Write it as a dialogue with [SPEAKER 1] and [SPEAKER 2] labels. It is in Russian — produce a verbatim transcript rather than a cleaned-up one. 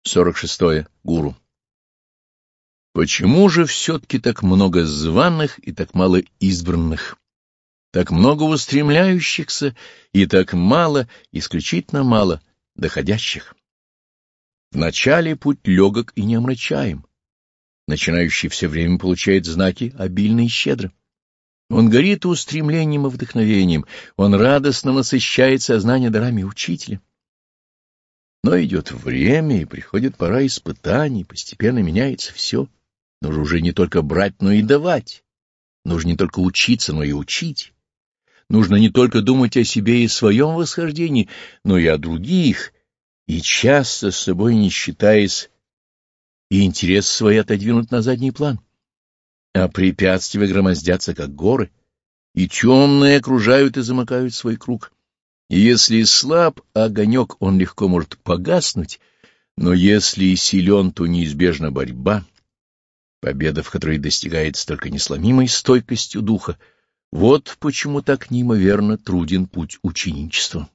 [SPEAKER 1] сорок шестое. Гуру. Почему же все-таки так много званых и так мало избранных? Так много устремляющихся и так мало, исключительно мало, доходящих? Вначале путь легок и неомрачаем. Начинающий все время получает знаки обильно и щедро. Он горит устремлением и вдохновением, он радостно насыщает сознание дарами учителя. Но идет время, и приходит пора испытаний, постепенно меняется все. Нужно уже не только брать, но и давать. Нужно не только учиться, но и учить. Нужно не только думать о себе и своем восхождении, но и о других, и часто с собой не считаясь, и интерес свой отодвинуть на задний план. А препятствия громоздятся, как горы, и темные окружают и замыкают свой круг. И если слаб огонек, он легко может погаснуть, но если силен, то неизбежна борьба, победа в которой достигается только несломимой стойкостью духа. Вот почему так неимоверно труден путь ученичества.